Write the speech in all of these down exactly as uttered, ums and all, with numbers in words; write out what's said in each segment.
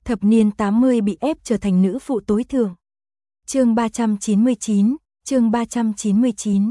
Thập niên tám mươi bị ép trở thành nữ phụ tối thượng. Chương ba trăm chín mươi chín, chương ba trăm chín mươi chín.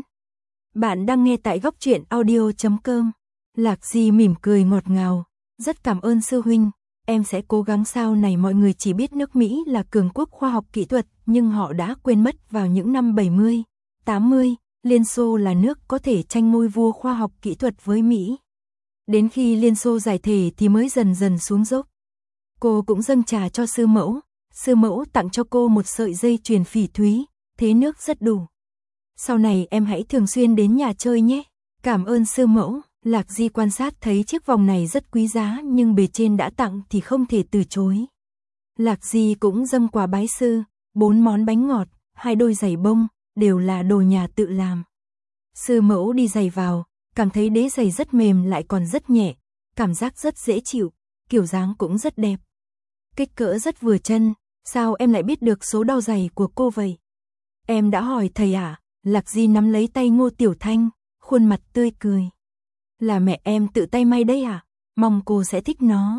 Bạn đang nghe tại góc truyện audio chấm com. Lạc Di mỉm cười ngọt ngào, rất cảm ơn sư huynh, em sẽ cố gắng. Sau này mọi người chỉ biết nước Mỹ là cường quốc khoa học kỹ thuật, nhưng họ đã quên mất vào những năm bảy mươi, tám mươi, Liên Xô là nước có thể tranh ngôi vua khoa học kỹ thuật với Mỹ. Đến khi Liên Xô giải thể thì mới dần dần xuống dốc. Cô cũng dâng trà cho sư mẫu, sư mẫu tặng cho cô một sợi dây chuyền phỉ thúy, thế nước rất đủ. Sau này em hãy thường xuyên đến nhà chơi nhé. Cảm ơn sư mẫu. Lạc Di quan sát thấy chiếc vòng này rất quý giá, nhưng bề trên đã tặng thì không thể từ chối. Lạc Di cũng dâng quà bái sư, bốn món bánh ngọt, hai đôi giày bông, đều là đồ nhà tự làm. Sư mẫu đi giày vào, cảm thấy đế giày rất mềm lại còn rất nhẹ, cảm giác rất dễ chịu, kiểu dáng cũng rất đẹp. Kích cỡ rất vừa chân, sao em lại biết được số đo giày của cô vậy? Em đã hỏi thầy à? Lạc Di nắm lấy tay Ngô Tiểu Thanh, khuôn mặt tươi cười. Là mẹ em tự tay may đấy à? Mong cô sẽ thích nó.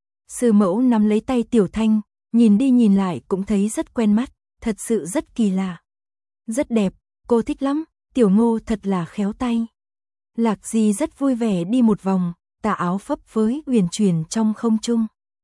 Sư mẫu nắm lấy tay Tiểu Thanh, nhìn đi nhìn lại cũng thấy rất quen mắt, thật sự rất kỳ lạ. Rất đẹp, cô thích lắm, Tiểu Ngô thật là khéo tay. Lạc Di rất vui vẻ đi một vòng, tà áo phấp phới uyển chuyển trong không trung.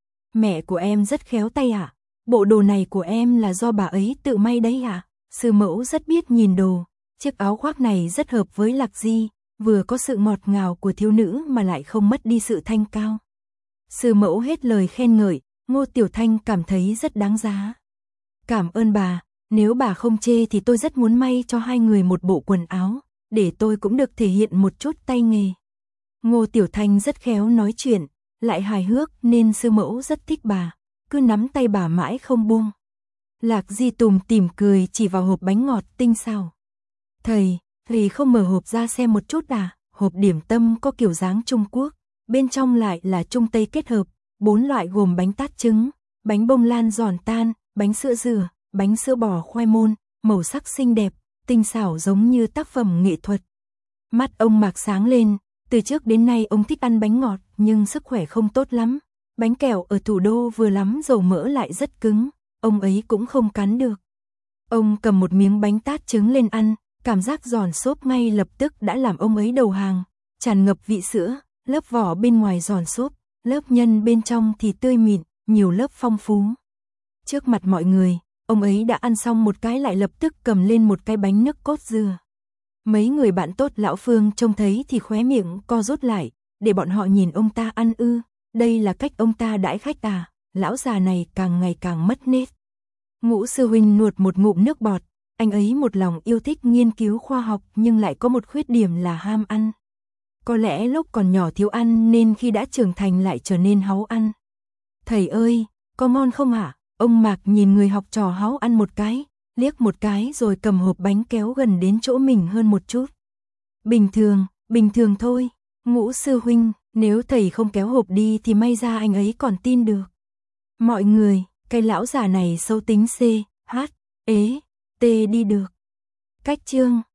Mẹ của em rất khéo tay à? Bộ đồ này của em là do bà ấy tự may đấy à? Sư mẫu rất biết nhìn đồ, chiếc áo khoác này rất hợp với Lạc Di, vừa có sự ngọt ngào của thiếu nữ mà lại không mất đi sự thanh cao. Sư mẫu hết lời khen ngợi, Ngô Tiểu Thanh cảm thấy rất đáng giá. Cảm ơn bà, nếu bà không chê thì tôi rất muốn may cho hai người một bộ quần áo, để tôi cũng được thể hiện một chút tay nghề. Ngô Tiểu Thanh rất khéo nói chuyện, lại hài hước nên sư mẫu rất thích bà, cứ nắm tay bà mãi không buông. Lạc Di tùm tìm cười chỉ vào hộp bánh ngọt tinh xảo. Thầy, thầy không mở hộp ra xem một chút à? Hộp điểm tâm có kiểu dáng Trung Quốc, bên trong lại là Trung Tây kết hợp, bốn loại gồm bánh tát trứng, bánh bông lan giòn tan, bánh sữa dừa, bánh sữa bò khoai môn, màu sắc xinh đẹp, tinh xảo giống như tác phẩm nghệ thuật. Mắt ông Mạc sáng lên, từ trước đến nay ông thích ăn bánh ngọt nhưng sức khỏe không tốt lắm. Bánh kẹo ở thủ đô vừa lắm dầu mỡ lại rất cứng, ông ấy cũng không cắn được. Ông cầm một miếng bánh tát trứng lên ăn, cảm giác giòn xốp ngay lập tức đã làm ông ấy đầu hàng, tràn ngập vị sữa, lớp vỏ bên ngoài giòn xốp, lớp nhân bên trong thì tươi mịn, nhiều lớp phong phú. Trước mặt mọi người, ông ấy đã ăn xong một cái lại lập tức cầm lên một cái bánh nước cốt dừa. Mấy người bạn tốt lão Phương trông thấy thì khóe miệng co rút lại, để bọn họ nhìn ông ta ăn ư, đây là cách ông ta đãi khách à, lão già này càng ngày càng mất nết. Ngũ sư huynh nuốt một ngụm nước bọt, anh ấy một lòng yêu thích nghiên cứu khoa học nhưng lại có một khuyết điểm là ham ăn. Có lẽ lúc còn nhỏ thiếu ăn nên khi đã trưởng thành lại trở nên háu ăn. Thầy ơi, có ngon không hả? Ông Mạc nhìn người học trò háu ăn một cái, liếc một cái rồi cầm hộp bánh kéo gần đến chỗ mình hơn một chút. Bình thường, bình thường thôi. Ngũ sư huynh, nếu thầy không kéo hộp đi thì may ra anh ấy còn tin được. Mọi người, cái lão già này xấu tính C, H, ế, T đi được. Cách chương